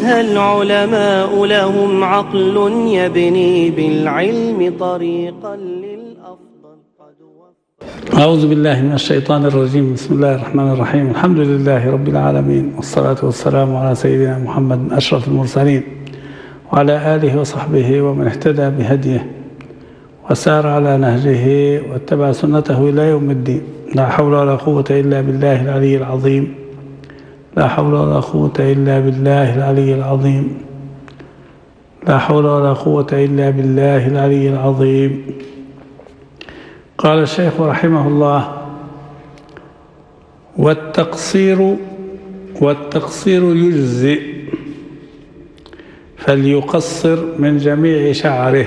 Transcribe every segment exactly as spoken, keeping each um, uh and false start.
أسهى العلماء لهم عقل يبني بالعلم طريقا للأفضل قد وفق. أعوذ بالله من الشيطان الرجيم. بسم الله الرحمن الرحيم. الحمد لله رب العالمين، والصلاة والسلام على سيدنا محمد أشرف المرسلين وعلى آله وصحبه ومن اهتدى بهديه وسار على نهجه واتبع سنته إلى يوم الدين. لا حول ولا قوة إلا بالله العلي العظيم. لا حول ولا قوة إلا بالله العلي العظيم. لا حول ولا قوة إلا بالله العلي العظيم. قال الشيخ رحمه الله: والتقصير والتقصير يجزئ، فليقصر من جميع شعره.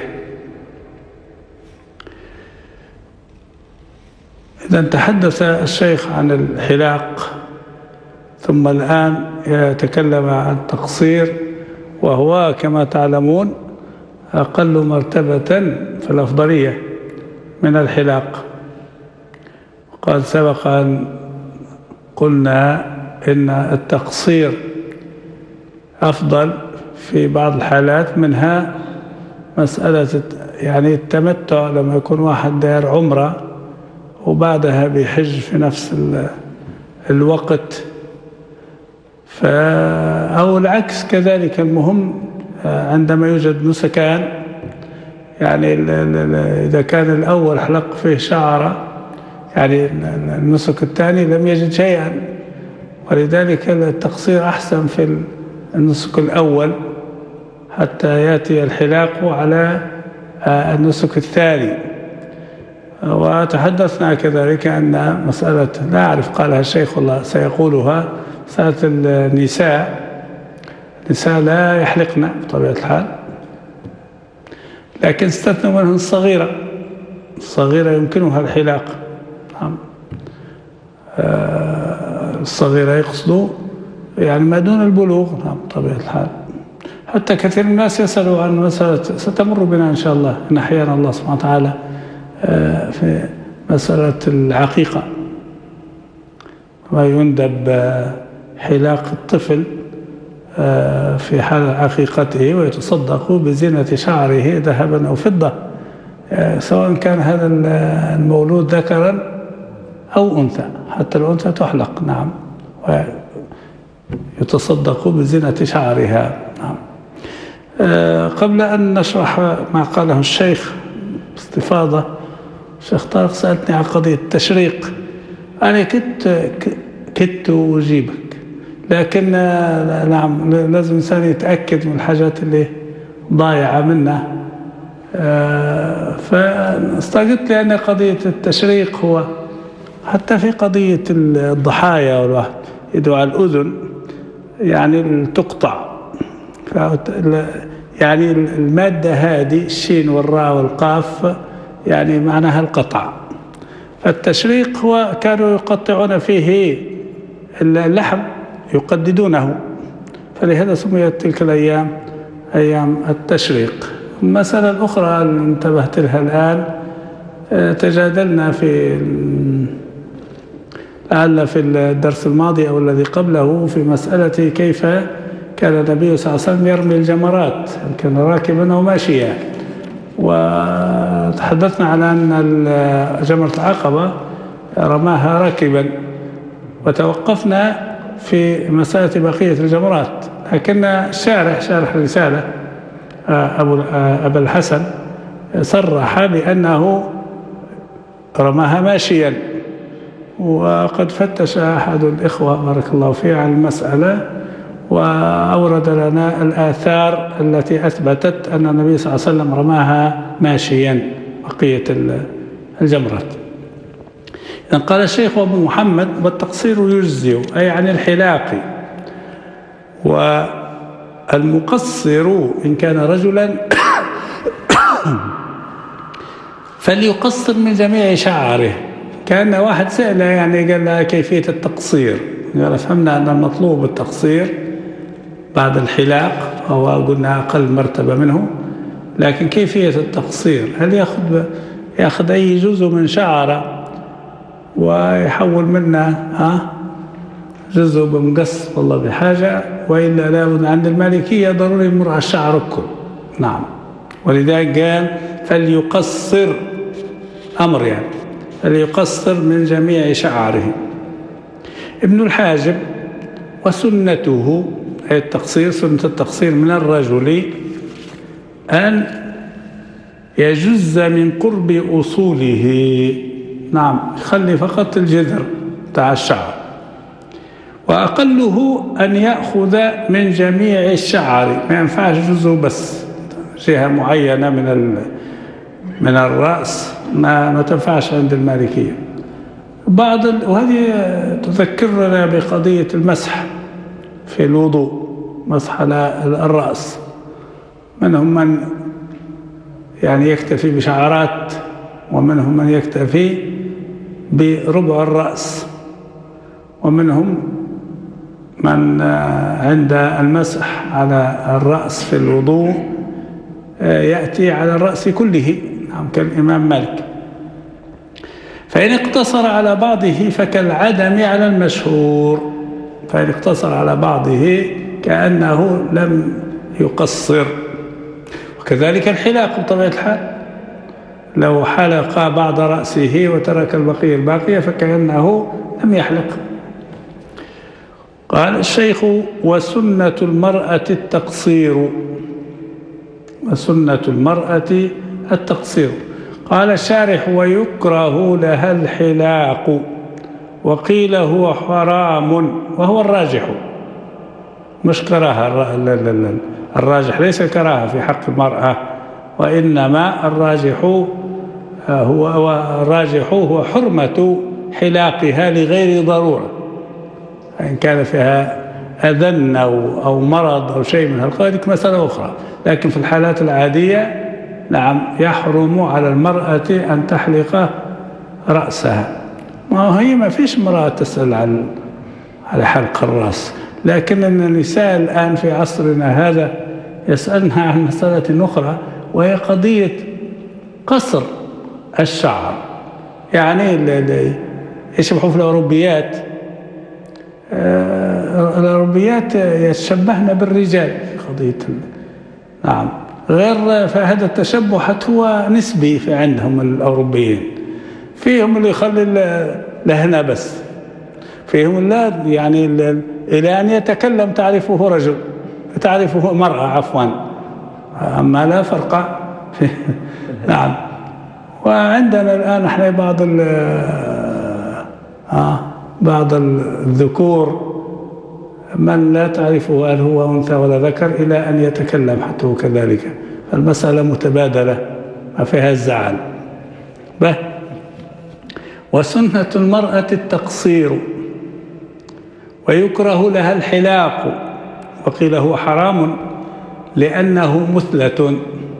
إذا تحدث الشيخ عن الحلاق، ثم الآن يتكلم عن التقصير، وهو كما تعلمون أقل مرتبة في الأفضلية من الحلاق. وقد سبق أن قلنا إن التقصير أفضل في بعض الحالات، منها مسألة يعني التمتع، لما يكون واحد داير عمره وبعدها بيحج في نفس الوقت، أو العكس كذلك. المهم عندما يوجد نسكان، يعني إذا كان الأول حلق فيه شعرة، يعني النسك الثاني لم يجد شيئا، ولذلك التقصير أحسن في النسك الأول حتى يأتي الحلاق على النسك الثاني. وتحدثنا كذلك أن مسألة، لا أعرف قالها الشيخ والله سيقولها، مسألة النساء النساء لا يحلقن بطبيعة الحال، لكن استثنوا منهم الصغيرة. الصغيرة يمكنها الحلاق. نعم. الصغيرة يقصدوا يعني ما دون البلوغ. نعم بطبيعة الحال. حتى كثير من الناس يسألوا عن مسألة ستمر بنا إن شاء الله إن أحيانا الله سبحانه وتعالى في مسألة العقيقة، ويندب حلاق الطفل في حال عقيقته ويتصدق بزينة شعره ذهبا أو فضة، سواء كان هذا المولود ذكرا أو أنثى. حتى الأنثى تحلق. نعم. ويتصدق بزينة شعرها. نعم. قبل أن نشرح ما قاله الشيخ باستفاضة، الشيخ طارق سألتني عن قضية التشريق. أنا كنت كنت أجيبك، لكن نعم لازم الإنسان يتأكد من الحاجات اللي ضايعة منه. فاستغربت لأن قضية التشريق هو حتى في قضية الضحايا، والواحد يدعو على الأذن يعني تقطع، يعني المادة هذه الشين والراء والقاف يعني معناها القطع. فالتشريق هو كانوا يقطعون فيه اللحم يقددونه، فلهذا سميت تلك الأيام أيام التشريق. المسألة الأخرى اللي انتبهت لها الآن، تجادلنا في لعل في الدرس الماضي أو الذي قبله في مسألة كيف كان النبي صلى الله عليه وسلم يرمي الجمرات، كان راكبا أو ماشيا. وتحدثنا على أن جمرة العقبة رماها راكبا، وتوقفنا في مسألة بقية الجمرات. لكن الشارح شارح الرسالة أبو أبا الحسن صرح بأنه رماها ماشيا. وقد فتش أحد الإخوة بارك الله فيه عن المسألة، وأورد لنا الآثار التي أثبتت أن النبي صلى الله عليه وسلم رماها ماشيا بقية الجمرات. إذن قال الشيخ أبو محمد: والتقصير يجزئ، أي عن الحلاق. والمقصر إن كان رجلا فليقصر من جميع شعره. كان واحد سأل يعني قال لها كيفية التقصير، قال فهمنا أن المطلوب التقصير بعد الحلاق، أو قلنا أقل مرتبة منه، لكن كيفية التقصير هل يأخذ يأخذ أي جزء من شعره ويحول منه ها جزء بمقص والله بحاجة، وإلا لابد عند المالكية ضروري يمر على الشعر كله. نعم، ولذلك قال فليقصر، أمر يعني فليقصر من جميع شعره. ابن الحاجب وسنته أي التقصير، سنة التقصير من الرجل أن يجز من قرب أصوله. نعم، يخلي فقط الجذر تاع الشعر. وأقله أن يأخذ من جميع الشعر، ما ينفعش جزء بس، جهة معينة من من الرأس ما ما تنفعش عند المالكية. بعض ال... وهذه تذكرنا بقضية المسح في الوضوء، مسح على الرأس. منهم من يعني يكتفي بشعرات، ومنهم من يكتفي بربع الرأس، ومنهم من عند المسح على الرأس في الوضوء يأتي على الرأس كله، نعم، كالإمام مالك. فإن اقتصر على بعضه فكالعدم على المشهور، فإن اقتصر على بعضه كأنه لم يقصر. وكذلك الحلاق بطبيعة الحال، لو حلق بعض رأسه وترك البقية الباقية فكأنه لم يحلق. قال الشيخ وسنة المرأة التقصير، وسنة المرأة التقصير. قال الشارح ويكره لها الحلاق، وقيل هو حرام، وهو الراجح، مش كراهة. الراجح ليس كراهة في حق المرأة، وإنما الراجح هو الراجح هو حرمة حلاقها لغير ضرورة، إن كان فيها أذى أو أو مرض أو شيء من هذه مسألة أخرى. لكن في الحالات العادية نعم يحرم على المرأة أن تحلق رأسها. ما هي ما فيش امرأة تسأل عن على حلق الرأس، لكن النساء الآن في عصرنا هذا يسألنها عن مسألة أخرى، وهي قضية قصر الشعر. يعني يشبهوا في الأوروبيات، الأوروبيات يتشبهن بالرجال في قضية، نعم، غير فهذا التشبه حتى هو نسبي في عندهم الأوروبيين. فيهم اللي يخلي لهنا بس، فيهم اللي يعني إلى أن يتكلم تعرفه رجل، تعرفه مرأة عفوا، أما لا فرق. نعم. وعندنا الآن احنا بعض ال آه بعض الذكور من لا تعرفه هل هو أنثى ولا ذكر إلى أن يتكلم حتى هو كذلك. المسألة متبادلة ما فيها الزعل. به وسنة المرأة التقصير، ويكره لها الحلاق، وقيل هو حرام لأنه مثلة.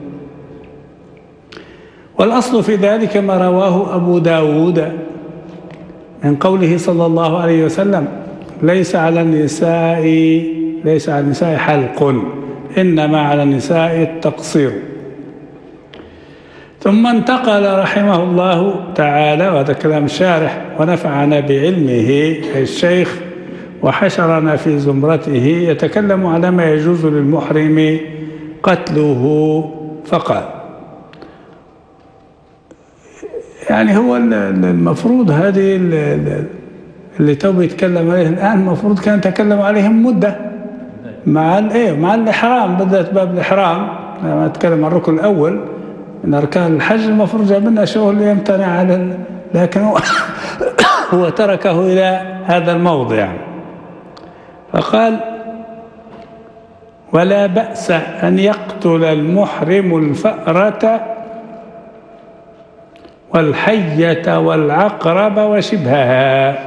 والأصل في ذلك ما رواه أبو داود من قوله صلى الله عليه وسلم ليس على النساء ليس على النساء حلق، إنما على النساء التقصير. ثم انتقل رحمه الله تعالى، وهذا كلام الشارح، ونفعنا بعلمه الشيخ وحشرنا في زمرته، يتكلم على ما يجوز للمحرم قتله فقال. يعني هو المفروض هذه اللي تو بيتكلم عليه الآن المفروض كان يتكلم عليهم مدة مع الايه مع الإحرام، بدأت باب الإحرام لما نتكلم عن الركن الأول من أركان الحج، المفروض جاب لنا شو اللي يمتنع على، لكن هو, هو تركه إلى هذا الموضع. فقال ولا بأس أن يقتل المحرم الفأرة والحية والعقرب وشبهها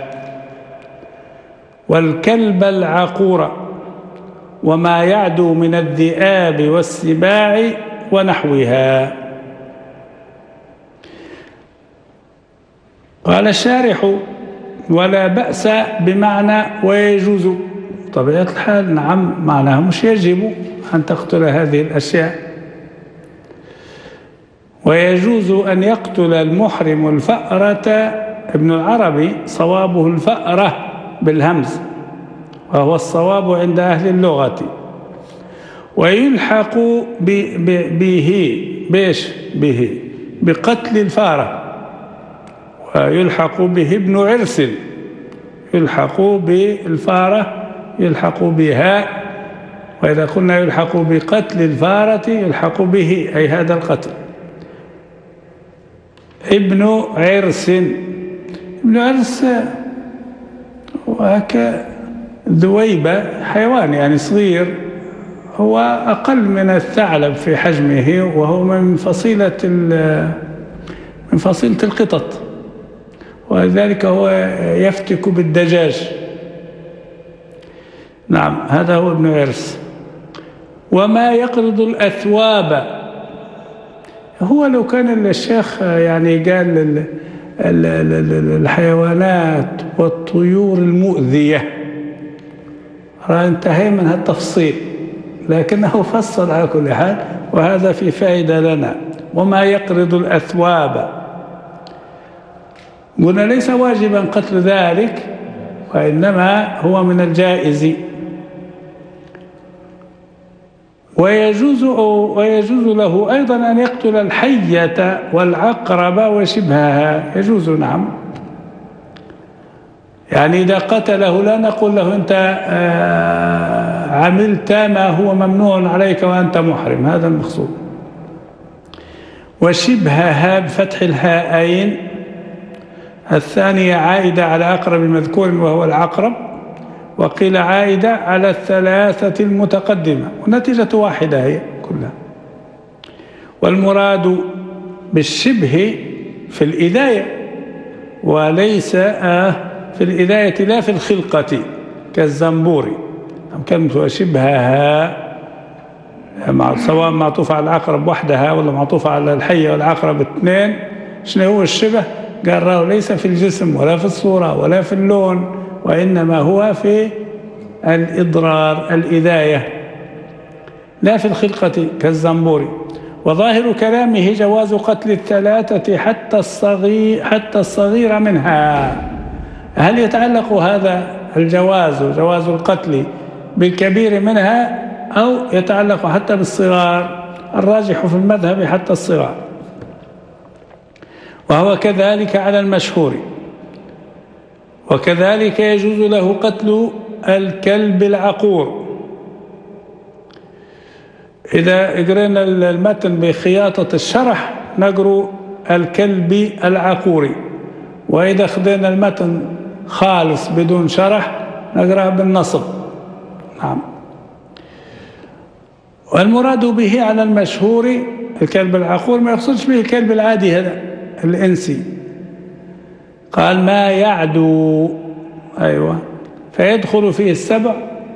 والكلب العقور وما يعدو من الذئاب والسباع ونحوها. قال الشارح ولا بأس بمعنى ويجوز، طبيعة الحال نعم معناه مش يجب أن تقتل هذه الأشياء. ويجوز أن يقتل المحرم الفأرة، ابن العربي صوابه الفأرة بالهمز، وهو الصواب عند أهل اللغة. ويلحق به بيش به بقتل الفارة، ويلحق به ابن عرس، يلحق بالفارة يلحق بها، وإذا قلنا يلحق بقتل الفارة يلحق به أي هذا القتل. ابن عرس، ابن عرس وهك ذويبة، حيوان يعني صغير، هو أقل من الثعلب في حجمه، وهو من فصيلة من فصيلة القطط، ولذلك هو يفتك بالدجاج. نعم، هذا هو ابن عرس. وما يقرض الأثواب، هو لو كان الشيخ يعني قال الحيوانات والطيور المؤذية انتهي من التفصيل، لكنه فصل على كل حال، وهذا في فائدة لنا. وما يقرض الأثواب، قلنا ليس واجبا قتل ذلك، وإنما هو من الجائز. ويجوز, ويجوز له أيضا أن يقتل الحية والعقرب وشبهها، يجوز. نعم، يعني إذا قتله لا نقول له أنت عملت ما هو ممنوع عليك وأنت محرم، هذا المقصود. وشبهها بفتح الهاءين، الثانية عائدة على أقرب مذكور وهو العقرب، وقيل عائدة على الثلاثة المتقدمة، والنتيجة واحدة هي كلها. والمراد بالشبه في الإذاية، وليس في الإذاية لا في الخلقة كالزنبور. كلمة شبهها سواء معطوفة على العقرب وحدها ولا معطوفة على الحية والعقرب اثنين، شنو هو الشبه؟ قال راه ليس في الجسم ولا في الصورة ولا في اللون، وإنما هو في الإضرار الإذاية لا في الخلقة كالزنبور. وظاهر كلامه جواز قتل الثلاثة حتى الصغير حتى الصغير منها. هل يتعلق هذا الجواز جواز القتل بالكبير منها أو يتعلق حتى بالصغار؟ الراجح في المذهب حتى الصغار، وهو كذلك على المشهور. وكذلك يجوز له قتل الكلب العقور. إذا قرأنا المتن بخياطة الشرح نقرأ الكلب العقوري، وإذا خذينا المتن خالص بدون شرح نقرأ بالنصب. نعم. والمراد به على المشهور الكلب العقور، ما يقصدش به الكلب العادي هذا الإنسي، قال ما يعدو، أيوة، فيدخل فيه السبع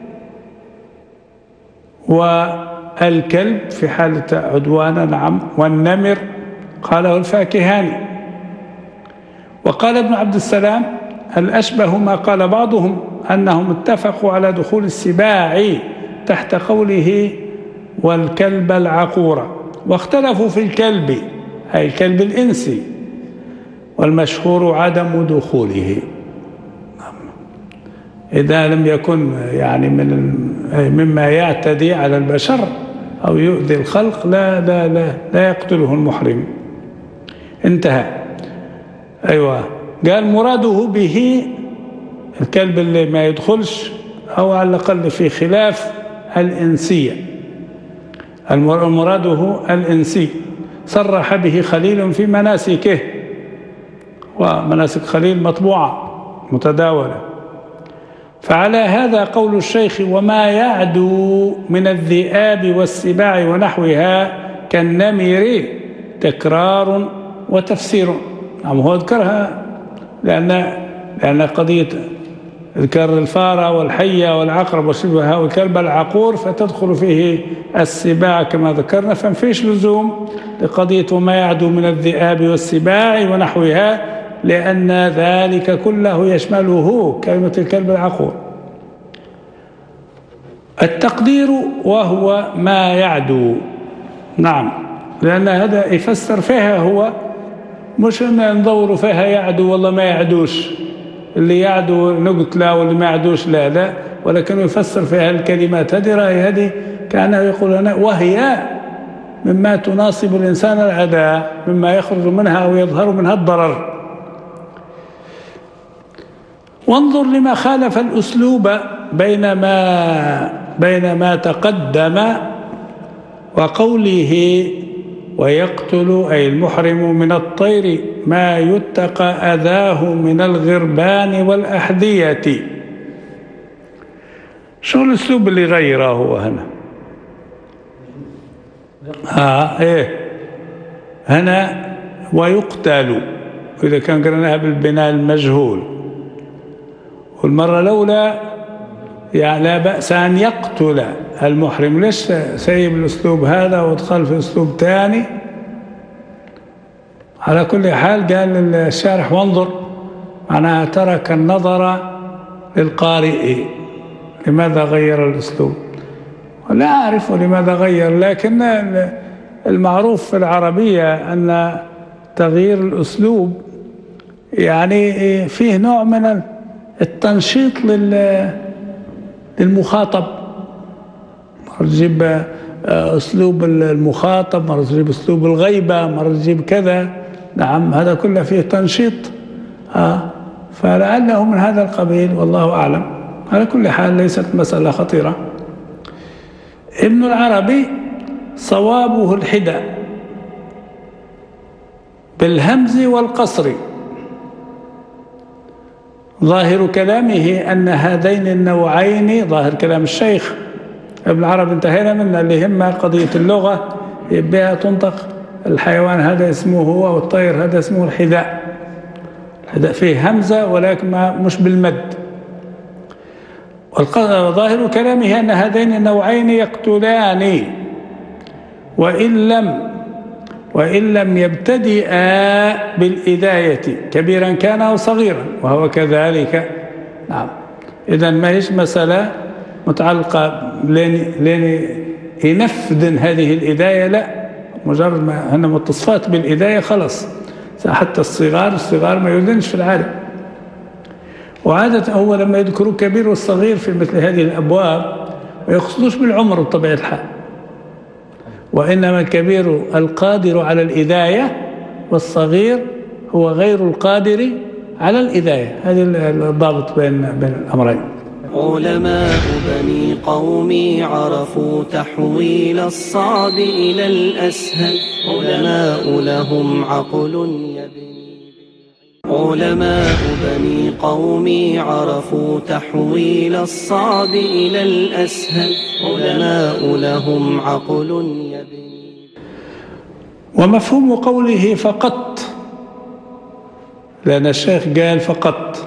والكلب في حالة عدوان. نعم. والنمر قاله الفاكهاني. وقال ابن عبد السلام الأشبه ما قال بعضهم أنهم اتفقوا على دخول السباع تحت قوله والكلب العقور، واختلفوا في الكلب أي الكلب الإنسي، والمشهور عدم دخوله إذا لم يكن يعني من مما يعتدي على البشر أو يؤذي الخلق لا لا لا, لا يقتله المحرم. انتهى. أيوة. قال مراده به الكلب اللي ما يدخلش، أو على الأقل في خلاف الإنسية، مراده الإنسي. صرح به خليل في مناسكه، ومناسك خليل مطبوعة متداولة. فعلى هذا قول الشيخ وما يعدو من الذئاب والسباع ونحوها كالنمر تكرار وتفسير. نعم، هو ذكرها لأن لأن قضية ذكر الفارة والحية والعقرب وشبهها والكلب العقور فتدخل فيه السباع كما ذكرنا، فمفيش لزوم لقضية وما يعدو من الذئاب والسباع ونحوها، لأن ذلك كله يشمله كلمة الكلب العقور. التقدير وهو ما يعدو. نعم، لأن هذا يفسر فيها، هو مش أن ندور فيها يعدو والله ما يعدوش، اللي يعدو نقتله واللي ما يعدوش لا لا، ولكن يفسر في هذه الكلمات هذه رأي هذه كأنه يقول هنا وهي مما تناصب الإنسان العداء، مما يخرج منها أو يظهر منها الضرر. وانظر لما خالف الأسلوب بين ما, بين ما تقدم وقوله ويقتل أي المحرم من الطير ما يتقى أذاه من الغربان والأحذية. شو الأسلوب اللي غيره هو هنا؟ آه إيه هنا ويقتل، إذا كان قرناها بالبناء المجهول، والمرة الأولى يعني لا بأس أن يقتل المحرم. ليش سيب الأسلوب هذا ودخل في أسلوب ثاني؟ على كل حال قال الشارح وانظر معناها ترك النظر للقارئ. لماذا غير الأسلوب؟ لا أعرف لماذا غير، لكن المعروف في العربية أن تغيير الأسلوب يعني فيه نوع من التنشيط للمخاطب. مرة تجيب أسلوب المخاطب، مرة تجيب أسلوب الغيبة، مرة تجيب كذا. نعم هذا كله فيه تنشيط، آه فلعله من هذا القبيل والله أعلم. على كل حال ليست مسألة خطيرة. ابن العربي صوابه الحدى بالهمز والقصر. ظاهر كلامه أن هذين النوعين، ظاهر كلام الشيخ ابن العربي انتهينا منه، اللي يهمها قضية اللغة بها تنطق الحيوان هذا اسمه هو والطير هذا اسمه الحذاء. الحذاء فيه همزة ولكن مش بالمد. وظاهر كلامه أن هذين النوعين يقتلان وإن لم وإن لم يبتدئا بالإذاية كبيرا كان أو صغيرا، وهو كذلك. نعم إذن ما هيش مسألة متعلقة لين ينفذ هذه الإذاية، لا، مجرد ما هن متصفات بالإذاية خلص. حتى الصغار الصغار ما يؤذنش في العالم. وعادة هو لما يذكروا الكبير والصغير في مثل هذه الأبواب ما يقصدوش بالعمر بطبيعة الحال، وإنما الكبير القادر على الإذاية والصغير هو غير القادر على الإذاية. هذه الضابط بين بين الأمرين. علماء بني قومي عرفوا تحويل الصعب إلى الأسهل، علماء لهم عقل يبني. علماء بني قومي عرفوا تحويل الصعب إلى الأسهل، علماء لهم عقل يبني. ومفهوم قوله فقط، لأن الشيخ قال فقط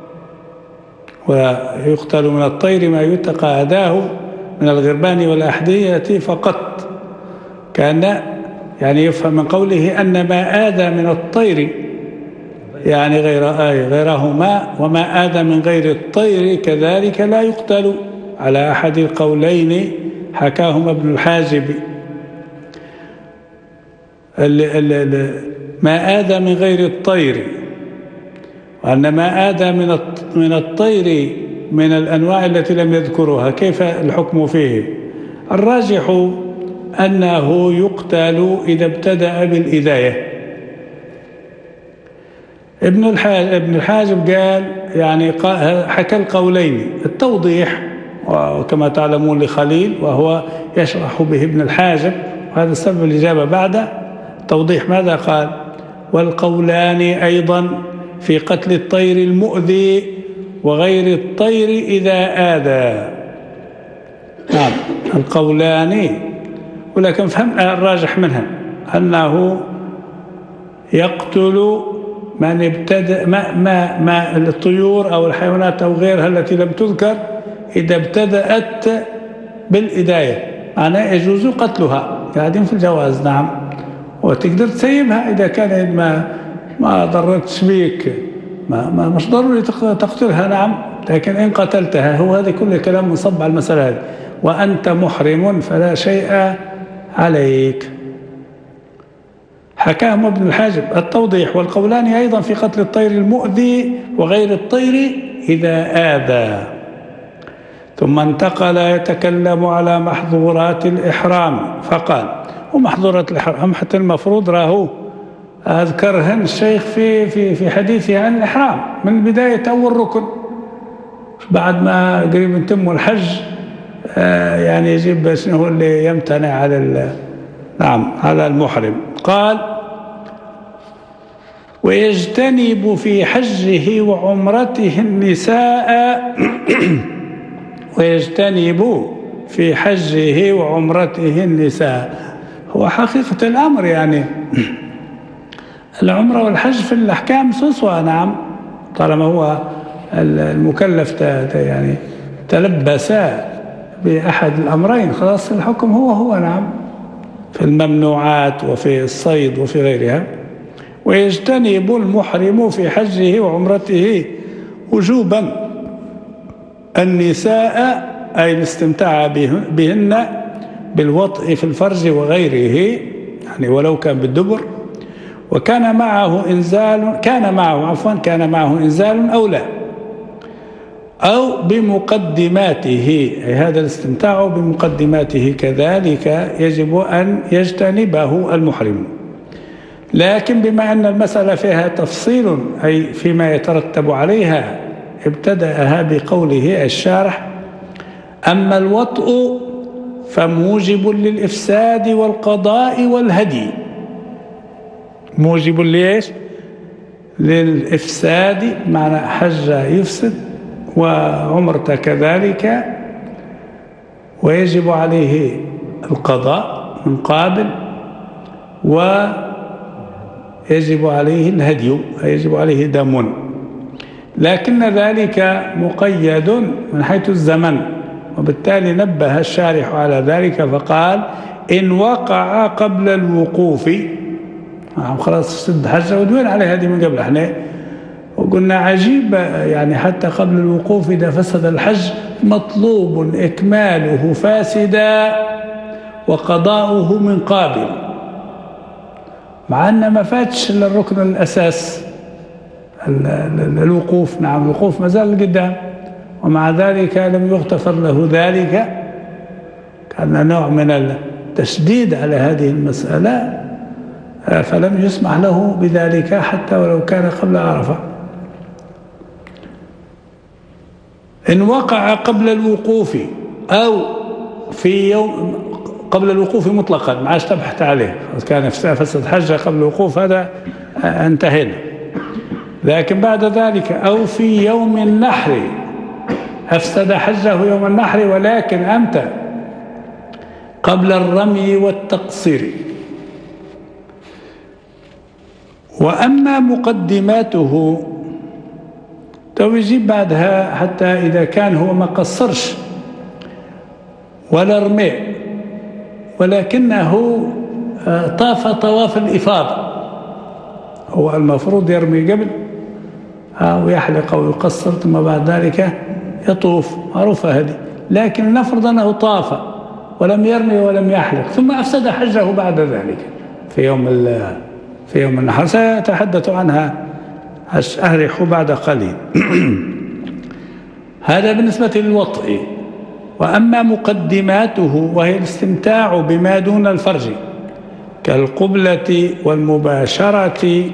ويقتل من الطير ما يتقى أذاه من الغربان والأحذية فقط، كان يعني يفهم من قوله أن ما آذى من الطير يعني غير آية غيرهما، وما آذى من غير الطير كذلك لا يقتل، على أحد القولين حكاهما ابن الحاجب. ما آذى من غير الطير، وأن ما آذى من الطير من الأنواع التي لم يذكرها كيف الحكم فيه؟ الراجح أنه يقتل إذا ابتدأ بالإذاية. ابن الحاجب, ابن الحاجب قال يعني حكى القولين. التوضيح وكما تعلمون لخليل وهو يشرح به ابن الحاجب، وهذا السبب الإجابة بعد توضيح. ماذا قال؟ والقولان أيضا في قتل الطير المؤذي وغير الطير إذا آذى. نعم القولان، ولكن فهمنا الراجح منها أنه يقتل من ابتدأ ما, ما, ما الطيور أو الحيوانات أو غيرها التي لم تذكر إذا ابتدأت بالإذاية، معناه يجوز قتلها، قاعدين في الجواز. نعم وتقدر تسيبها إذا كان ما ما ضرتش بيك، ما, ما مش ضروري تقتلها. نعم لكن إن قتلتها، هو هذا كل كلام منصب على المسألة هذه، وأنت محرم فلا شيء عليك. حكاهم ابن الحاجب. التوضيح والقولان أيضا في قتل الطير المؤذي وغير الطير إذا آذى. ثم انتقل يتكلم على محظورات الإحرام فقال، ومحظورات الإحرام حتى المفروض راهو أذكرهن الشيخ في في في حديثه عن الإحرام من بداية أول ركن، بعد ما قريب يتم الحج آه يعني يجيب شنو هو اللي يمتنع على نعم على المحرم. قال: ويجتنب في حجه وعمرته النساء ويجتنب في حجه وعمرته النساء. هو حقيقة الأمر يعني العمرة والحج في الأحكام سوسوا، نعم، طالما هو المكلف يعني تلبس بأحد الأمرين خلاص الحكم هو هو، نعم، في الممنوعات وفي الصيد وفي غيرها. ويجتنب المحرم في حجه وعمرته وجوبا النساء، أي الاستمتاع بهن بالوطء في الفرج وغيره، يعني ولو كان بالدبر، وكان معه إنزال كان معه عفوا كان معه إنزال أو لا، أو بمقدماته، أي هذا الاستمتاع بمقدماته كذلك يجب أن يجتنبه المحرم. لكن بما أن المسألة فيها تفصيل أي فيما يترتب عليها، ابتدأها بقوله الشارح: أما الوطء فموجب للإفساد والقضاء والهدي. موجب ليش؟ للإفساد، معنى حج يفسد وعمرة كذلك، ويجب عليه القضاء من قابل، ويجب عليه الهدي، يجب عليه دم، لكن ذلك مقيد من حيث الزمن، وبالتالي نبه الشارح على ذلك فقال: إن وقع قبل الوقوف. خلاص سد حجة ودوين عليه هذه من قبل، احنا وقلنا عجيب يعني حتى قبل الوقوف إذا فسد الحج مطلوب إكماله فاسدا وقضاؤه من قابل، مع أن ما فاتش إلا الركن الأساس الوقوف. نعم، الوقوف ما زال قدام، ومع ذلك لم يغتفر له ذلك، كان نوع من التشديد على هذه المسألة، فلم يسمح له بذلك حتى ولو كان قبل عرفة. إن وقع قبل الوقوف أو في يوم قبل الوقوف مطلقا، ما عادش تبحث عليه، كان فسد حجة قبل الوقوف هذا انتهينا. لكن بعد ذلك أو في يوم النحر، أفسد حجه يوم النحر، ولكن أمتى؟ قبل الرمي والتقصير. وأما مقدماته تو يجيب بعدها، حتى إذا كان هو ما قصرش ولا رمي، ولكنه طاف طواف الإفاضة، هو المفروض يرمي قبل أو يحلق أو يقصر ثم بعد ذلك يطوف، معروفة هذه، لكن نفرض أنه طاف ولم يرمي ولم يحلق ثم أفسد حجه بعد ذلك في يوم في يوم النحر، سيتحدث عنها أريح بعد قليل. هذا بالنسبة للوطء. وأما مقدماته وهي الاستمتاع بما دون الفرج كالقبلة والمباشرة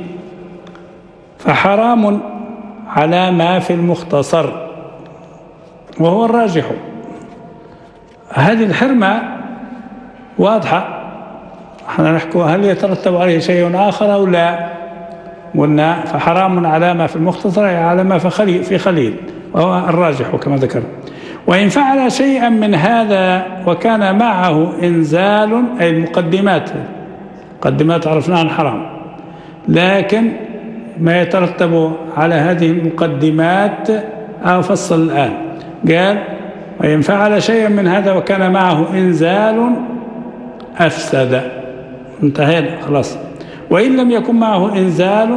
فحرام على ما في المختصر، وهو الراجح. هذه الحرمة واضحة، احنا نحكوا هل يترتب عليه شيء آخر أو لا؟ قلنا فحرام على ما في المختصر، على ما في خليل, في خليل وهو الراجح كما ذكر. وإن فعل شيئا من هذا وكان معه إنزال، أي المقدمات، مقدمات عرفناها حرام، لكن ما يترتب على هذه المقدمات أفصل الآن. قال: وإن فعل شيئا من هذا وكان معه إنزال أفسد، انتهينا خلاص. وإن لم يكن معه إنزال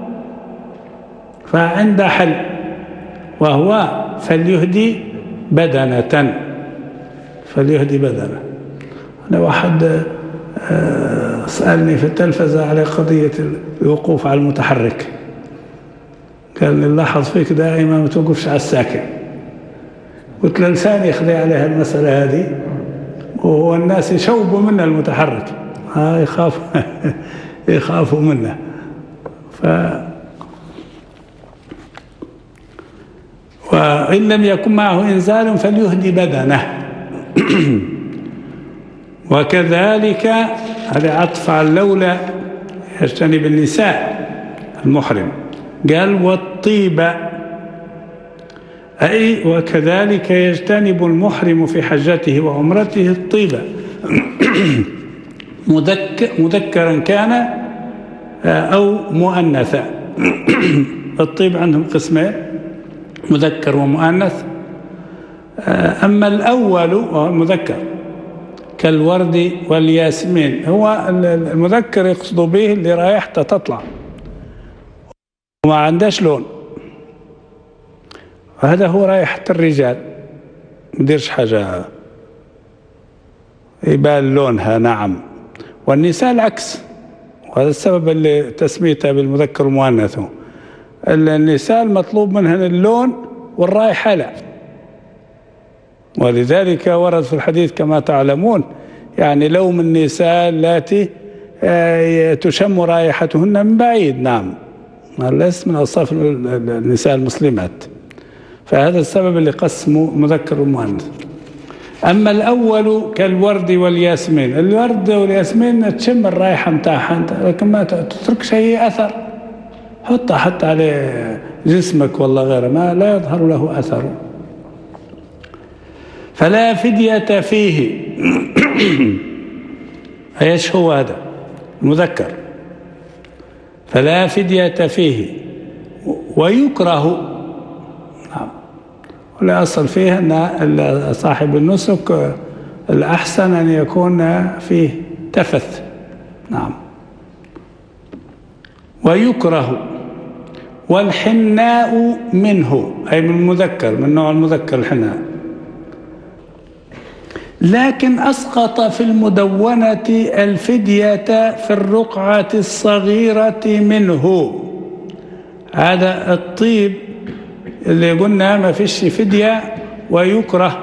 فعند حل، وهو فليهدي بدنة، فليهدي بدنة. أنا واحد سألني في التلفزة على قضية الوقوف على المتحرك، قال لي لاحظ فيك دائما ما توقفش على الساكن، قلت لساني يخذي عليها المسألة هذه، وهو الناس يشوبوا منه المتحرك، ها يخافوا يخافوا منه. ف وإن لم يكن معه إنزال فليهدي بدنه. وكذلك هذا عطف على لولا يجتنب النساء المحرم، قال والطيب، أي وكذلك يجتنب المحرم في حجته وعمرته الطيب، مذكرا كان أو مؤنثا. الطيب عندهم قسمين، مذكر ومؤنث. أما الأول وهو المذكر كالورد والياسمين، هو المذكر يقصد به اللي رائحته تطلع وما عندهش لون، وهذا هو رائحة الرجال، مديرش حاجة يبان لونها. نعم. والنساء العكس، وهذا السبب اللي تسميتها بالمذكر المؤنث. النساء المطلوب منهن اللون والرائحة لا، ولذلك ورد في الحديث كما تعلمون يعني لوم النساء التي تشم رائحتهن من بعيد. نعم، ليس من أوصاف النساء المسلمات، فهذا السبب اللي قسموا مذكر ومؤنث. أما الأول كالورد والياسمين، الورد والياسمين تشم الرائحة متاعها لكن ما تتركش أي أثر، حطها حتى على جسمك والله غيره ما لا يظهر له أثر. فلا فدية فيه. ايش هو هذا المذكر؟ فلا فدية فيه ويكره. نعم. ولا أصل فيه أن صاحب النسك الأحسن أن يكون فيه تفث. نعم. ويكره. والحناء منه، أي من المذكر، من نوع المذكر الحناء، لكن أسقط في المدونة الفدية في الرقعة الصغيرة منه. هذا الطيب اللي قلنا ما فيش فدية ويكره،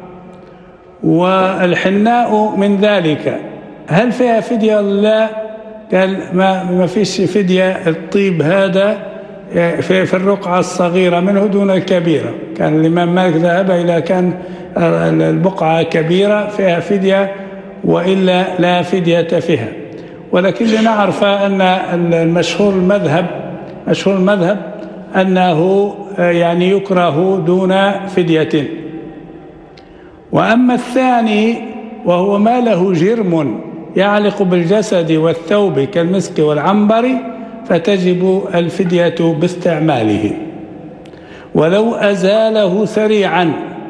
والحناء من ذلك. هل فيها فدية ولا لا؟ قال ما ما فيش فدية. الطيب هذا في, في الرقعة الصغيرة منه دون الكبيرة. كان الإمام مالك ذهب إلى كان البقعة كبيرة فيها فدية وإلا لا فدية فيها. ولكن لنعرف أن المشهور المذهب مشهور المذهب أنه يعني يكره دون فدية. وأما الثاني وهو ما له جرم يعلق بالجسد والثوب كالمسك والعنبر فتجب الفدية باستعماله ولو أزاله سريعا،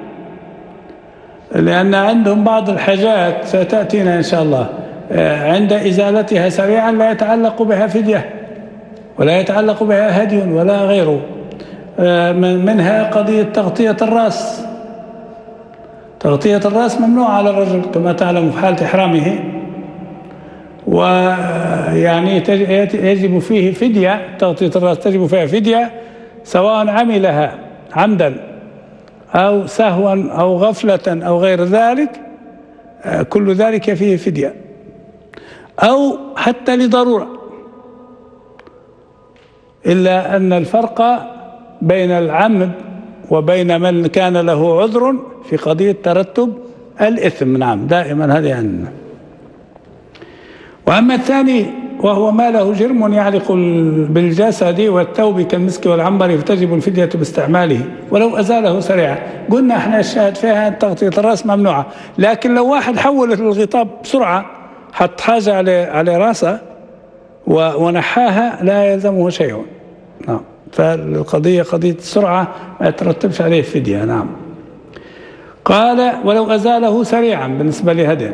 لأن عندهم بعض الحاجات ستأتينا إن شاء الله عند إزالتها سريعا لا يتعلق بها فدية ولا يتعلق بها هدي ولا غيره. منها قضية تغطية الرأس. تغطية الرأس ممنوع على الرجل كما تعلم في حالة إحرامه، ويعني يجب فيه فدية. تغطية الرأس تجب فيها فدية سواء عملها عمدا أو سهوا أو غفلة أو غير ذلك، كل ذلك فيه فدية، أو حتى لضرورة. إلا أن الفرق بين العمد وبين من كان له عذر في قضية ترتب الإثم. نعم، دائما هذا يعني. وأما الثاني وهو ما له جرم يعلق بالجسد والثوب كالمسك والعنبر فتجب الفدية باستعماله ولو أزاله سريعا. قلنا احنا الشاهد فيها أن تغطية الرأس ممنوعة، لكن لو واحد حول الغطاء بسرعة حط حاجة على على رأسه ونحاها لا يلزمه شيء. نعم، فالقضية قضية السرعة ما يترتبش عليه فدية. نعم. قال ولو أزاله سريعا بالنسبة لهذا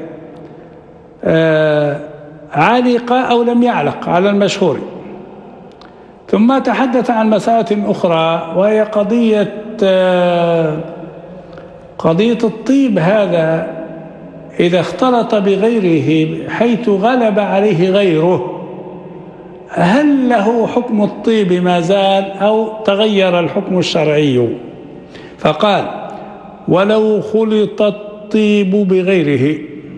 آه علق أو لم يعلق على المشهور. ثم تحدث عن مسألة أخرى وهي قضية آه قضية الطيب هذا إذا اختلط بغيره حيث غلب عليه غيره، هل له حكم الطيب ما زال أو تغير الحكم الشرعي؟ فقال ولو خلط الطيب بغيره.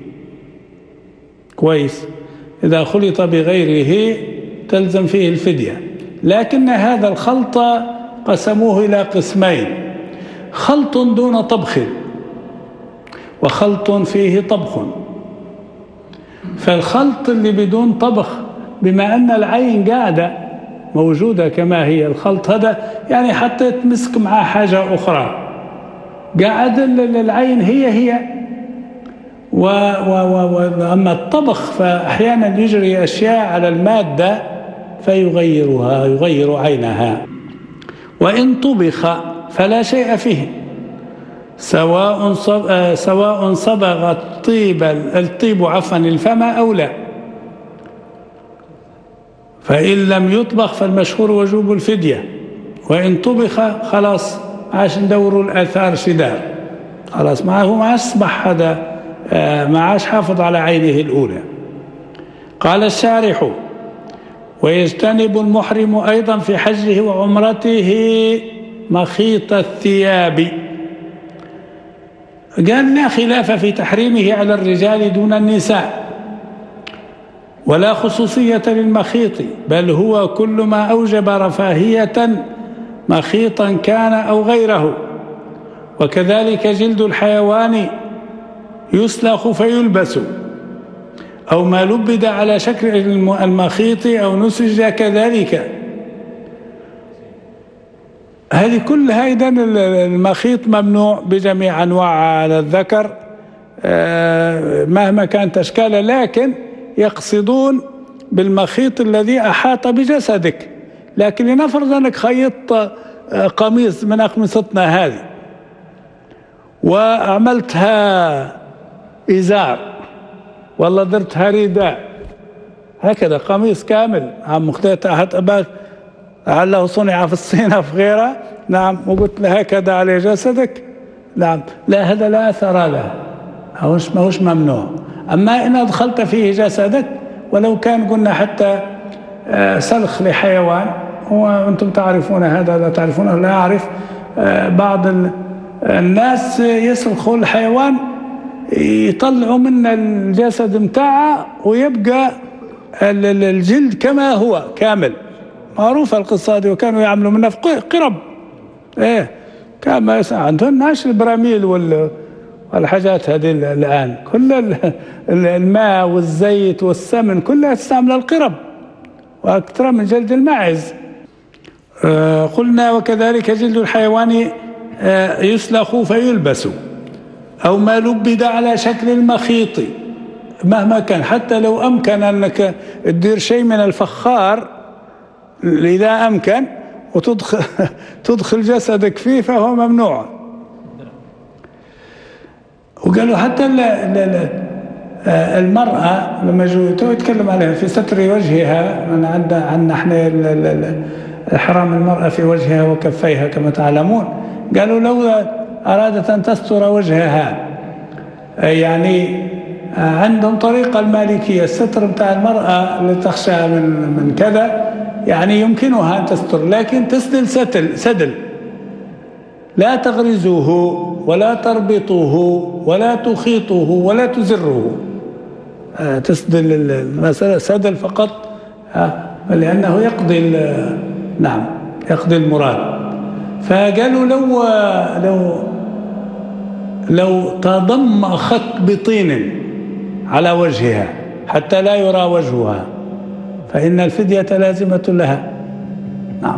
كويس، إذا خلط بغيره تلزم فيه الفدية، لكن هذا الخلط قسموه إلى قسمين: خلط دون طبخ وخلط فيه طبخ. فالخلط اللي بدون طبخ بما أن العين قاعدة موجودة كما هي، الخلط هذا يعني حطيت مسك مع حاجة أخرى، قاعد العين هي هي. وأما الطبخ فأحيانا يجري أشياء على المادة فيغيرها، يغير عينها. وإن طبخ فلا شيء فيه، سواء صب... سواء صبغ الطيب الطيب عفوا الفم أو لا. فإن لم يطبخ فالمشهور وجوب الفدية، وإن طبخ خلاص عاش ندوروا الآثار شدار، خلاص معه ما أصبح هذا، ما عاش حافظ على عينه الأولى. قال الشارح: ويجتنب المحرم أيضا في حجه وعمرته مخيط الثياب. قال: لا خلاف في تحريمه على الرجال دون النساء، ولا خصوصية للمخيط، بل هو كل ما أوجب رفاهية مخيطا كان أو غيره. وكذلك جلد الحيوان يسلخ فيلبس، أو ما لبد على شكل المخيط أو نسج كذلك. هذه كلها إذن المخيط ممنوع بجميع أنواع على الذكر مهما كانت أشكاله، لكن يقصدون بالمخيط الذي أحاط بجسدك. لكن لنفرض أنك خيطت قميص من أقمصتنا هذه وعملتها إزار والله درتها رداء، هكذا قميص كامل عم مختلطة لعله صنع في الصين أو في غيرها، نعم، وقلت له هكذا على جسدك، نعم، لا هذا لا أثر له، ما هوش ممنوع. أما إن أدخلت فيه جسدك ولو كان قلنا حتى سلخ لحيوان، وأنتم تعرفون هذا لا تعرفونه، لا أعرف، بعض الناس يسلخوا الحيوان يطلعوا من الجسد متاعه ويبقى الجلد كما هو كامل، معروفة القصة دي، وكانوا يعملوا منها في قرب، ايه كما عندهم ناش البراميل والحاجات هذه الآن، كل الماء والزيت والسمن كلها تستعمل القرب وأكثر من جلد الماعز. آه قلنا: وكذلك جلد الحيوان آه يسلخ فيلبس، أو ما لبد على شكل المخيط مهما كان، حتى لو أمكن أنك تدير شيء من الفخار إذا أمكن وتدخل تدخل جسدك فيه فهو ممنوع. وقالوا حتى المرأة لما جو يتكلم عليها في ستر وجهها، من عندنا عندنا احنا إحرام المرأة في وجهها وكفيها كما تعلمون، قالوا لو أرادت أن تستر وجهها، يعني عندهم طريقة المالكية، الستر بتاع المرأة اللي تخشى من من كذا يعني يمكنها أن تستر، لكن تسدل ستل سدل، لا تغرزه ولا تربطه ولا تخيطه ولا تزره، تسدل المسألة سدل فقط، لأنه يقضي نعم يقضي المراد. فقالوا لو لو لو تضم خط بطين على وجهها حتى لا يرى وجهها فإن الفدية لازمة لها، نعم.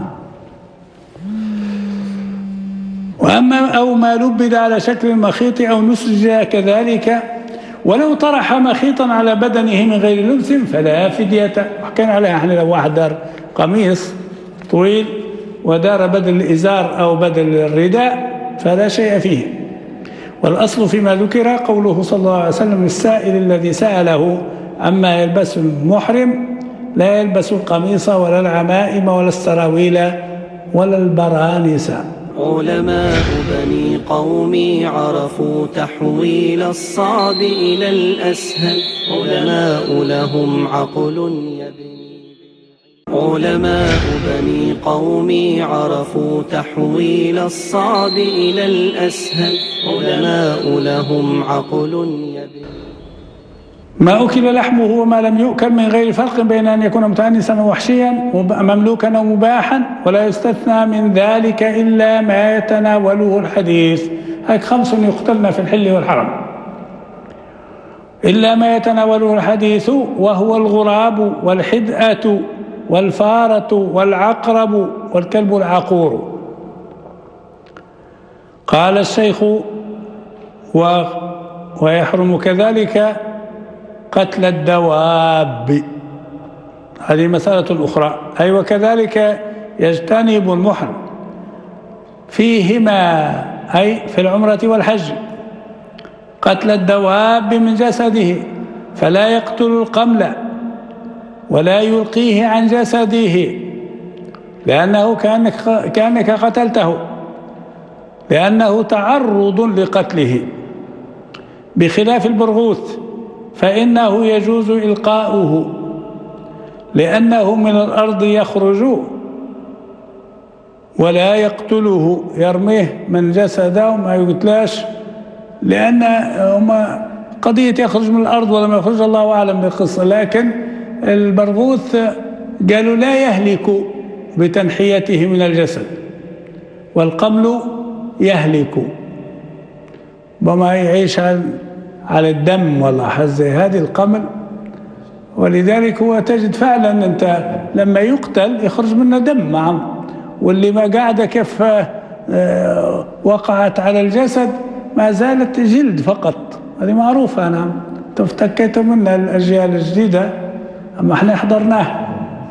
وأما أو ما لبد على شكل المخيط أو نسج كذلك، ولو طرح مخيطا على بدنه من غير لبس فلا فدية. وحكينا عليها احنا، لو واحد دار قميص طويل ودار بدل الإزار أو بدل الرداء فلا شيء فيه. والأصل فيما ذكر قوله صلى الله عليه وسلم: السائل الذي سأله عما يلبس المحرم لا يلبس القميص ولا العمائم ولا السراويل ولا البرانس. علماء بني قومي عرفوا تحويل الصعب إلى الأسهل، علماء لهم عقل يبني. علماء بني قومي عرفوا تحويل الصعب إلى الأسهل. علماء لهم عقل يبين. ما أكل لحمه وما لم يؤكل من غير فرق بين أن يكون متأنسا ووحشيا مملوكا أو مباحا، ولا يستثنى من ذلك إلا ما يتناوله الحديث. هيك خمس يقتلن في الحل والحرم إلا ما يتناوله الحديث، وهو الغراب والحدأة والفارة والعقرب والكلب العقور. قال الشيخ و ويحرم كذلك قتل الدواب. هذه مسألة أخرى. أي وكذلك يجتنب المحرم فيهما، أي في العمرة والحج، قتل الدواب من جسده، فلا يقتل القمل ولا يلقيه عن جسده لأنه كأنك, كأنك قتلته، لأنه تعرض لقتله، بخلاف البرغوث فإنه يجوز إلقاؤه لأنه من الأرض يخرج ولا يقتله، يرميه من جسده وما يقتلاش، لأن هما قضية يخرج من الأرض ولا ما يخرج الله أعلم بالقصة. لكن البرغوث قالوا لا يهلك بتنحيته من الجسد، والقمل يهلك وما يعيش على الدم ولا حزة هذه القمل. ولذلك هو تجد فعلا أنت لما يقتل يخرج منه دم معه، واللي ما قاعدة كيف وقعت على الجسد ما زالت جلد فقط، هذه معروفة. نعم تفتكيتوا منها الأجيال الجديدة، أما احنا حضرناه.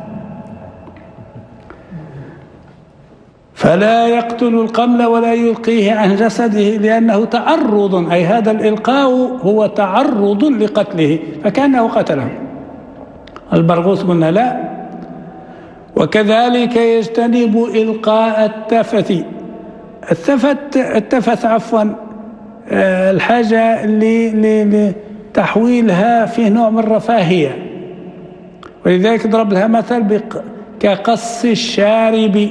فلا يقتل القمل ولا يلقيه عن جسده لأنه تعرض، أي هذا الإلقاء هو تعرض لقتله فكأنه قتله. البرغوث قلنا لا. وكذلك يجتنب إلقاء التفث. التفت التفث عفوا الحاجة اللي لتحويلها فيه نوع من الرفاهية، ولذلك ضرب لها مثل كقص الشارب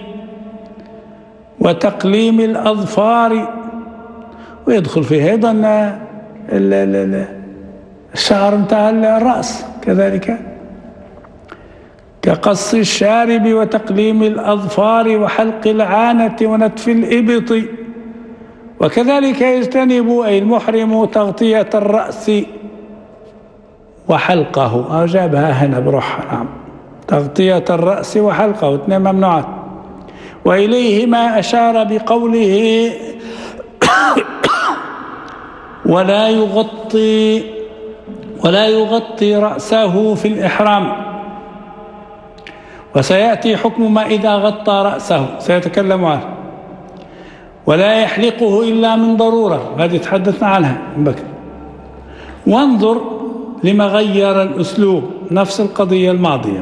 وتقليم الأظفار، ويدخل فيه أيضا الشعر متاع الرأس كذلك، كقص الشارب وتقليم الأظفار وحلق العانة ونتف الإبط. وكذلك يجتنب أي المحرم تغطية الرأس وحلقه، أجابها هنا بروحها. نعم تغطية الرأس وحلقه اثنين ممنوعات. وإليهما أشار بقوله ولا يغطي ولا يغطي رأسه في الإحرام، وسيأتي حكم ما إذا غطى رأسه سيتكلم عنه. ولا يحلقه إلا من ضرورة، هذه تحدثنا عنها بكر. وانظر لما غير الأسلوب، نفس القضية الماضية.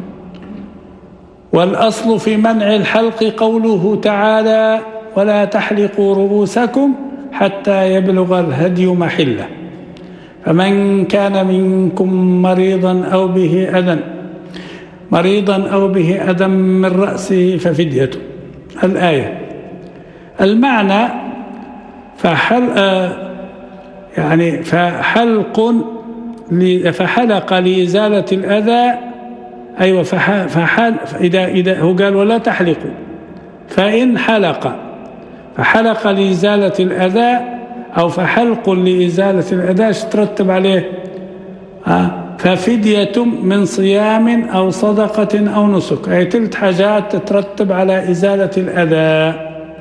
والأصل في منع الحلق قوله تعالى ولا تحلقوا رؤوسكم حتى يبلغ الهدي محله، فمن كان منكم مريضا أو به أذى مريضا أو به أذى من رأسه ففديته. الآية المعنى فحل يعني فحلق فحلق لإزالة الأذى. أيوة فحل إذا إذا هو قال ولا تحلقوا، فإن حلق فحلق لإزالة الأذى أو فحلق لإزالة الأذى ترتب عليه ففدية من صيام أو صدقة أو نسك، أي تلت حاجات تترتب على إزالة الأذى.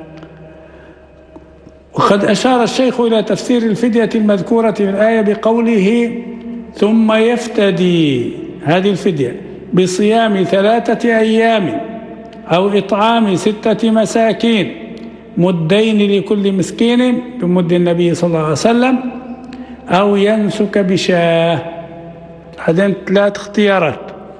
وقد أشار الشيخ إلى تفسير الفدية المذكورة في الآية بقوله ثم يفتدي هذه الفدية بصيام ثلاثة أيام أو إطعام ستة مساكين مدين لكل مسكين بمد النبي صلى الله عليه وسلم أو ينسك بشاه. هذين ثلاث اختيارات.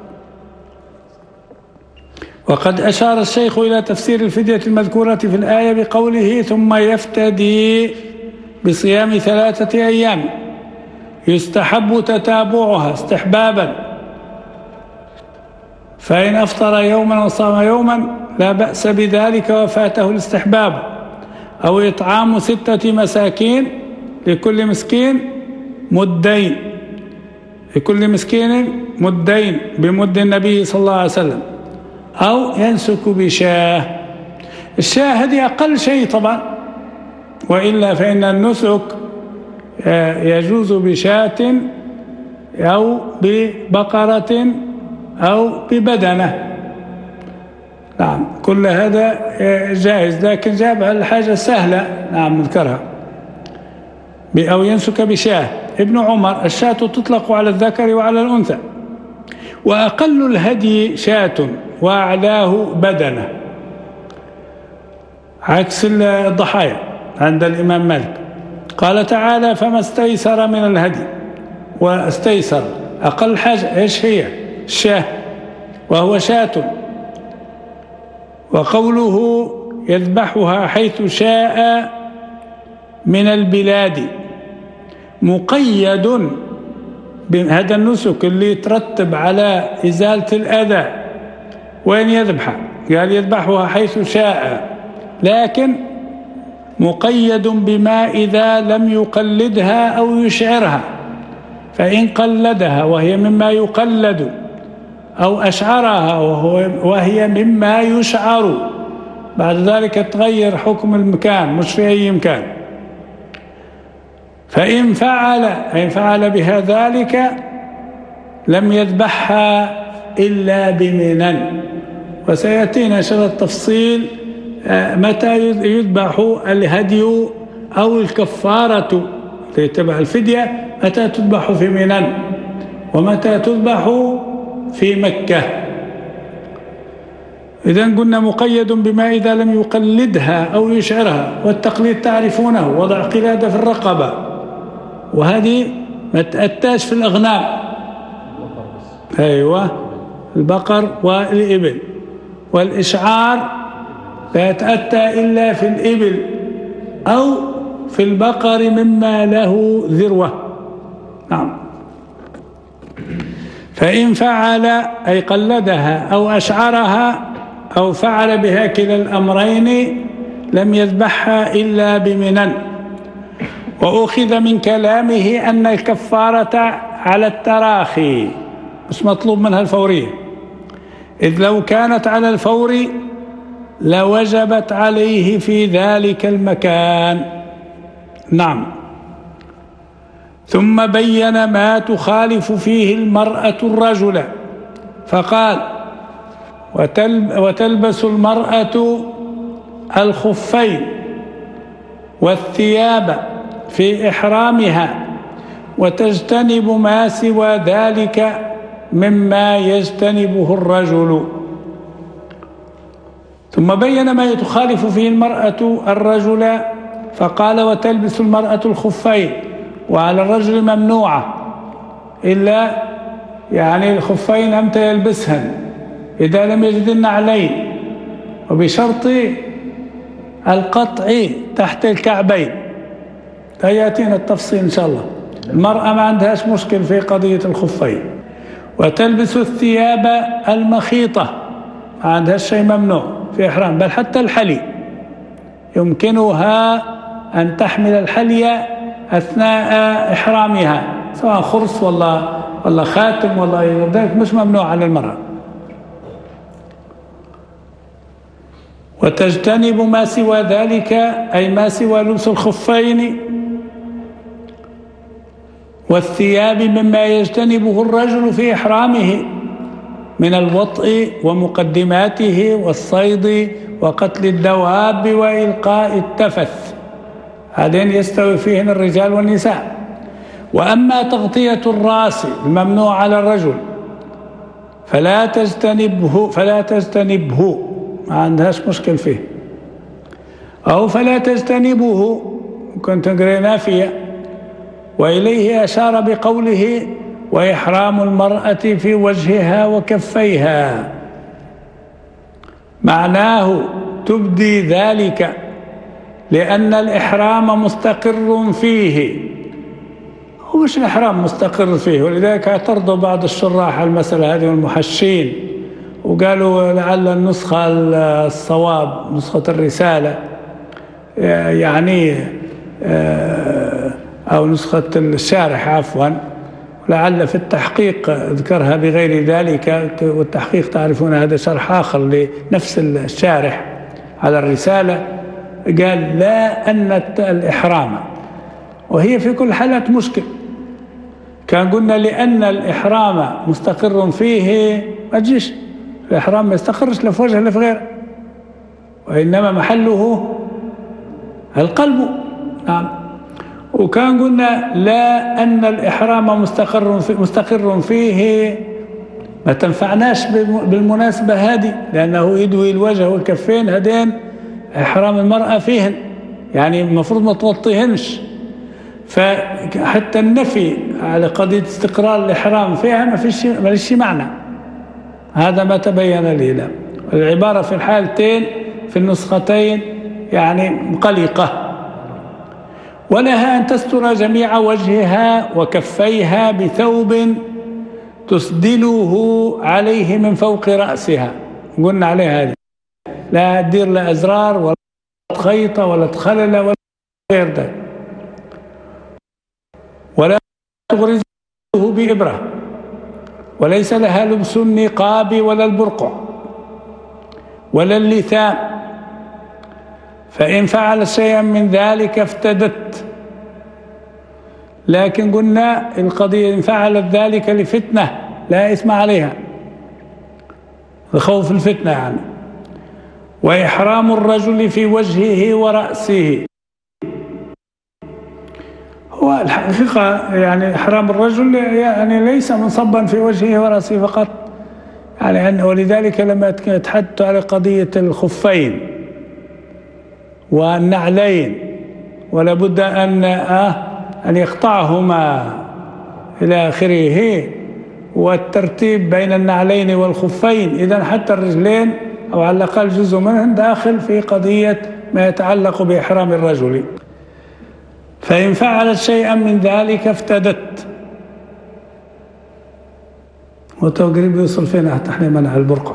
وقد أشار الشيخ إلى تفسير الفدية المذكورة في الآية بقوله ثم يفتدي بصيام ثلاثة أيام يستحب تتابعها استحبابا، فإن أفطر يوما وصام يوما لا بأس بذلك وفاته الاستحباب، أو إطعام ستة مساكين لكل مسكين مدين، لكل مسكين مدين بمد النبي صلى الله عليه وسلم، أو ينسك بشاه. الشاه هذه أقل شيء طبعا، وإلا فإن النسك يجوز بشاة أو ببقرة أو ببدنة. نعم، كل هذا جائز، لكن جاب الحاجة السهلة نعم نذكرها، أو ينسك بشاه. ابن عمر: الشاة تطلق على الذكر وعلى الأنثى، وأقل الهدي شاة وأعلاه بدنة، عكس الضحايا عند الإمام مالك. قال تعالى: فما استيسر من الهدي، واستيسر أقل حاجة إيش هي؟ الشاه، وهو شاة. وقوله يذبحها حيث شاء من البلاد مقيد بهذا النسك اللي يترتب على إزالة الأذى. وين يذبح؟ قال يذبحها حيث شاء، لكن مقيد بما إذا لم يقلدها أو يشعرها، فإن قلدها وهي مما يقلد، أو أشعرها وهي مما يشعر، بعد ذلك تغير حكم المكان، مش في أي مكان. فإن فعل إن فعل بها ذلك لم يذبحها إلا بمنى. وسيأتينا إن شاء الله التفصيل متى يذبح الهدي أو الكفارة تبع الفدية، متى تذبح في منى ومتى تذبح في مكة. إذن قلنا مقيد بما إذا لم يقلدها أو يشعرها، والتقليد تعرفونه، وضع قلادة في الرقبة، وهذه ما تأتاش في الأغنام. أيوة، البقر والإبل. والإشعار لا يتأتى إلا في الإبل أو في البقر مما له ذروة. نعم. فإن فعل أي قلدها أو أشعرها أو فعل بها كلا الأمرين لم يذبحها إلا بمنى. وأخذ من كلامه أن الكفارة على التراخي، مش مطلوب منها الفورية، إذ لو كانت على الفور لوجبت عليه في ذلك المكان. نعم. ثم بين ما تخالف فيه المرأة الرجل، فقال: وتلبس المرأة الخفين والثياب في إحرامها، وتجتنب ما سوى ذلك مما يجتنبه الرجل. ثم بين ما يتخالف فيه المرأة الرجل، فقال: وتلبس المرأة الخفين، وعلى الرجل ممنوعة إلا يعني الخفين أمتى يلبسهن إذا لم يجد النعلين، وبشرط القطع تحت الكعبين. يأتينا التفصيل إن شاء الله. المرأة ما عندهاش مشكل في قضية الخفين. وتلبس الثياب المخيطة، ما عندهاش شيء ممنوع في إحرام، بل حتى الحلي يمكنها أن تحمل الحلي أثناء إحرامها، سواء خرص ولا ولا خاتم ولا ذلك، مش ممنوع على المرأة. وتجتنب ما سوى ذلك أي ما سوى لبس الخفين والثياب مما يجتنبه الرجل في إحرامه من الوطء ومقدماته والصيد وقتل الدواب وإلقاء التفث، هذين يستوي فيهن الرجال والنساء. وأما تغطية الرأس الممنوع على الرجل فلا تجتنبه فلا تجتنبه ما عندهاش مشكل فيه، أو فلا تجتنبه كنت قرينا فيها. وإليه أشار بقوله: وإحرام المرأة في وجهها وكفيها، معناه تبدي ذلك لأن الإحرام مستقر فيه. هو مش الإحرام مستقر فيه، ولذلك اعترضوا بعض الشراح على المسألة هذه والمحشين، وقالوا لعل النسخة الصواب نسخة الرسالة يعني أو نسخة الشارح عفوا، لعل في التحقيق ذكرها بغير ذلك، والتحقيق تعرفون هذا شرح آخر لنفس الشارح على الرسالة، قال لا أن الإحرام، وهي في كل حالة مشكل. كان قلنا لأن الإحرام مستقر فيه ما تجيش، الإحرام ما يستقرش لا في وجه لا في غيره، وإنما محله القلب. نعم. وكان قلنا لا أن الإحرام مستقر في مستقر فيه ما تنفعناش بالمناسبة هذه، لأنه يدوي الوجه والكفين هذين إحرام المرأة فيهن، يعني المفروض ما توطيهنش، فحتى النفي على قضية استقرار الإحرام فيها ما فيش ما ليش معنى. هذا ما تبين لي. لا، العبارة في الحالتين في النسختين يعني مقلقة. ولها أن تستر جميع وجهها وكفيها بثوب تسدله عليه من فوق رأسها. قلنا عليها هذه لا تدير لا أزرار ولا خيطة ولا تخلل ولا غير ذلك، ولا تغرزه بإبرة، وليس لها لبس النقاب ولا البرقع ولا اللثام، فإن فعل شيئا من ذلك افتدت. لكن قلنا القضية إن فعلت ذلك لفتنة لا إثم عليها، لخوف الفتنة يعني. وإحرام الرجل في وجهه ورأسه، هو الحقيقة يعني إحرام الرجل يعني ليس منصبا في وجهه ورأسه فقط، يعني ولذلك لما تحدث على قضية الخفين والنعلين ولا بد أن آه أن يقطعهما إلى آخره، والترتيب بين النعلين والخفين، إذن حتى الرجلين أو على الأقل جزء منهم داخل في قضية ما يتعلق بإحرام الرجل. فإن فعلت شيئا من ذلك افتدت. وتقريب يوصل فينا حتى احنا منع البرقع.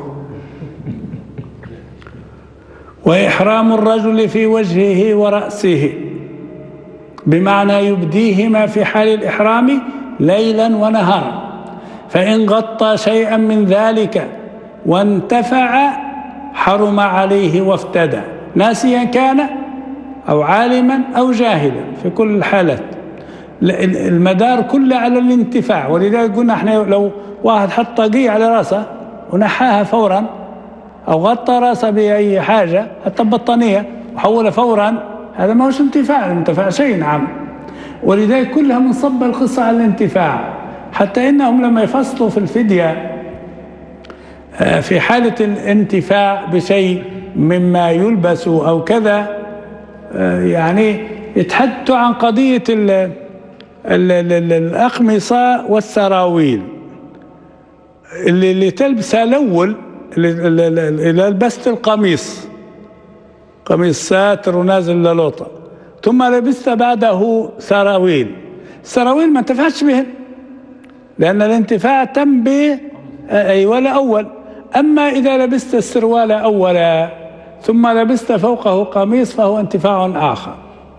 وإحرام الرجل في وجهه ورأسه بمعنى يبديهما في حال الإحرام ليلا ونهارا، فإن غطى شيئا من ذلك وانتفع حرم عليه وافتدى، ناسيا كان أو عالما أو جاهلا، في كل الحالات المدار كله على الانتفاع. ولذلك قلنا احنا لو واحد حط طاقية على راسه ونحاها فورا أو غطى راسه بأي حاجة حتى بطانية وحولها فورا، هذا ما هوش انتفاع، انتفاع شيء. نعم. ولذلك كلها منصب القصة على الانتفاع، حتى إنهم لما يفصلوا في الفدية في حالة الانتفاع بشيء مما يلبس أو كذا، يعني يتحدثوا عن قضية ال ال ال الأقمصة والسراويل اللي, اللي تلبسها الأول، اللي لبست القميص قميص ساتر ونازل للوطة، ثم لبست بعده سراويل، السراويل ما انتفعتش بهن لأن الانتفاع تم به أيوة الأول. أما إذا لبست السروال أولا ثم لبست فوقه قميص فهو انتفاع آخر.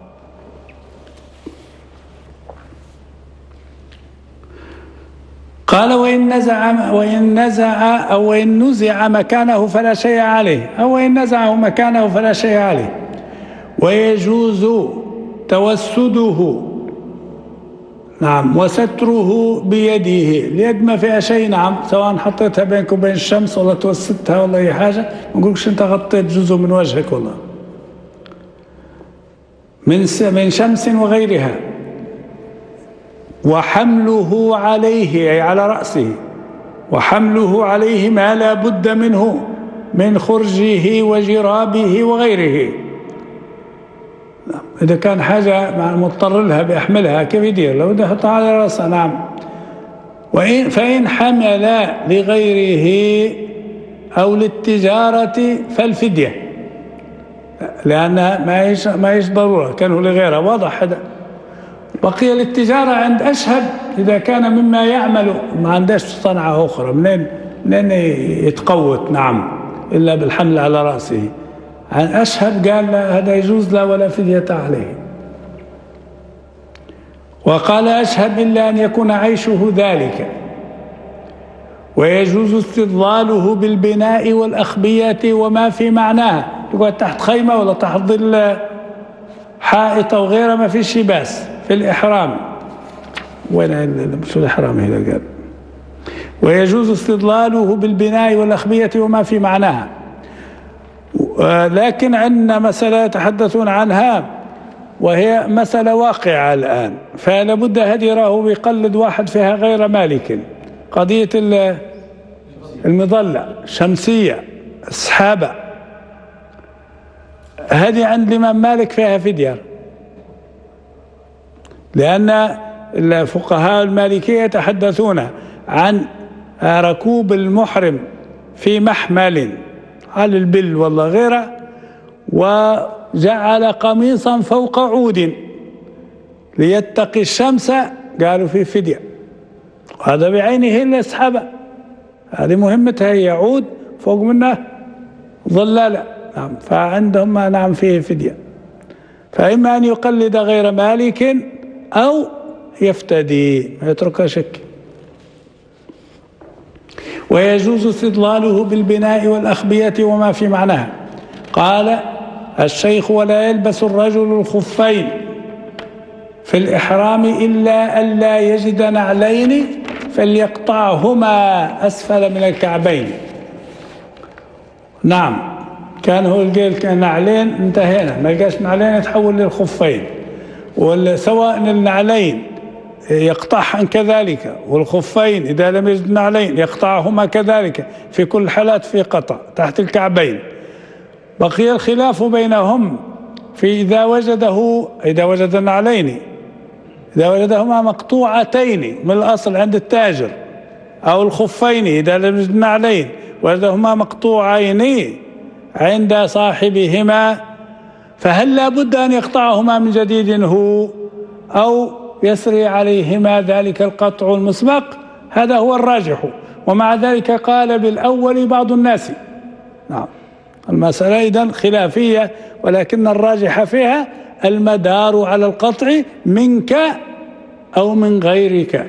قال وإن نزع وإن نزع أو وإن نزع مكانه فلا شيء عليه، أو وإن نزعه مكانه فلا شيء عليه. ويجوز توسده نعم وستره بيده، اليد ما فيها شيء نعم، سواء حطيتها بينك وبين الشمس ولا توسدتها ولا أي حاجة، ما نقولكش أنت غطيت جزء من وجهك والله من من شمس وغيرها. وحمله عليه أي على رأسه، وحمله عليه ما لا بد منه من خرجه وجرابه وغيره. إذا كان حاجة مضطر لها بيحملها كيف يدير؟ لو ده يحطها على رأسه نعم. وإن فإن حمل لغيره أو للتجارة فالفدية، لأنها ما يش ما يش ضرورة، كانوا لغيرها واضح هذا. بقي للتجارة عند أشهد إذا كان مما يعمل ما عندهش صنعة أخرى، منين لأنه يتقوت نعم إلا بالحمل على رأسه. عن أشهب قال لا هذا يجوز لا ولا فدية عليه. وقال أشهب إلا أن يكون عيشه ذلك، ويجوز استظلاله بالبناء والأخبية وما في معناها، يقعد تحت خيمة ولا تحت ظل حائط أو غيره ما فيش باس في الإحرام. وين شو الإحرام هنا قال؟ ويجوز استظلاله بالبناء والأخبية وما في معناها. لكن عندنا مسألة يتحدثون عنها وهي مسألة واقعة الآن، فلا بد هدي راه بيقلد واحد فيها غير مالك. قضية المظلة الشمسية السحابة هذه عند الإمام مالك فيها فدية، لأن الفقهاء المالكية يتحدثون عن ركوب المحرم في محمل على البل والله غيره وجعل قميصا فوق عود ليتقي الشمس، قالوا في فدية. وهذا بعينه إلا السحابة، هذه مهمتها هي عود فوق منه ظلالة نعم، فعندهم نعم فيه فدية. فإما أن يقلد غير مالك أو يفتدي يترك شك. ويجوز استدلاله بالبناء والأخبية وما في معناها. قال الشيخ ولا يلبس الرجل الخفين في الإحرام إلا ألا يجد نعلين فليقطعهما أسفل من الكعبين. نعم كان هو القيل كان نعلين انتهينا، ما لقاش نعلين يتحول للخفين، وسواء النعلين يقطعهن كذلك، والخفين إذا لم يجد نعلين يقطعهما كذلك، في كل حالات في قطع تحت الكعبين. بقي الخلاف بينهم في إذا وجده إذا وجد النعلين إذا وجدهما مقطوعتين من الأصل عند التاجر، أو الخفين إذا لم يجد نعلين وجدهما مقطوعين عند صاحبهما، فهل لا بد أن يقطعهما من جديد هو أو يسري عليهما ذلك القطع المسبق؟ هذا هو الراجح. ومع ذلك قال بالأول بعض الناس. نعم المسألة إذن خلافية، ولكن الراجح فيها المدار على القطع منك أو من غيرك.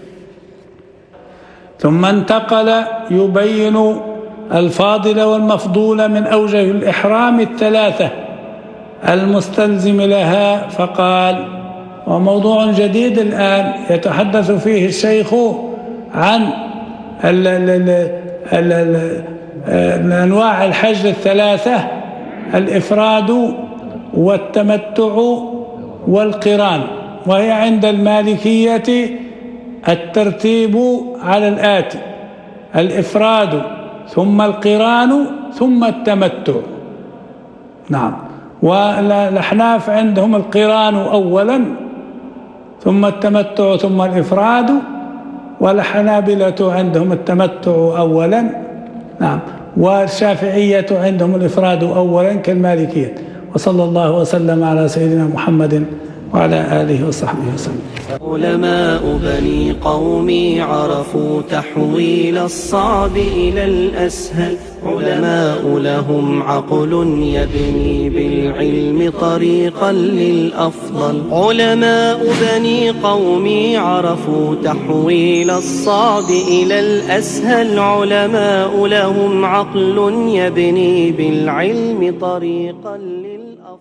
ثم انتقل يبين الفاضل والمفضول من أوجه الإحرام الثلاثة المستلزم لها، فقال وموضوع جديد الآن يتحدث فيه الشيخ عن ال ال ال ال ال أنواع الحج الثلاثة: الإفراد والتمتع والقران. وهي عند المالكية الترتيب على الآتي: الإفراد ثم القران ثم التمتع. نعم. والأحناف عندهم القران أولا ثم التمتع ثم الإفراد، والحنابلة عندهم التمتع أولا. نعم. والشافعية عندهم الإفراد أولا كالمالكية. وصلى الله وسلم على سيدنا محمد وعلى آله وصحبه وسلم. علماء بني قومي عرفوا تحويل الصعب إلى الأسهل، علماء لهم عقل يبني بالعلم طريقا للأفضل. علماء بني قومي عرفوا تحويل الصعب إلى الأسهل، علماء لهم عقل يبني بالعلم طريقا للأفضل.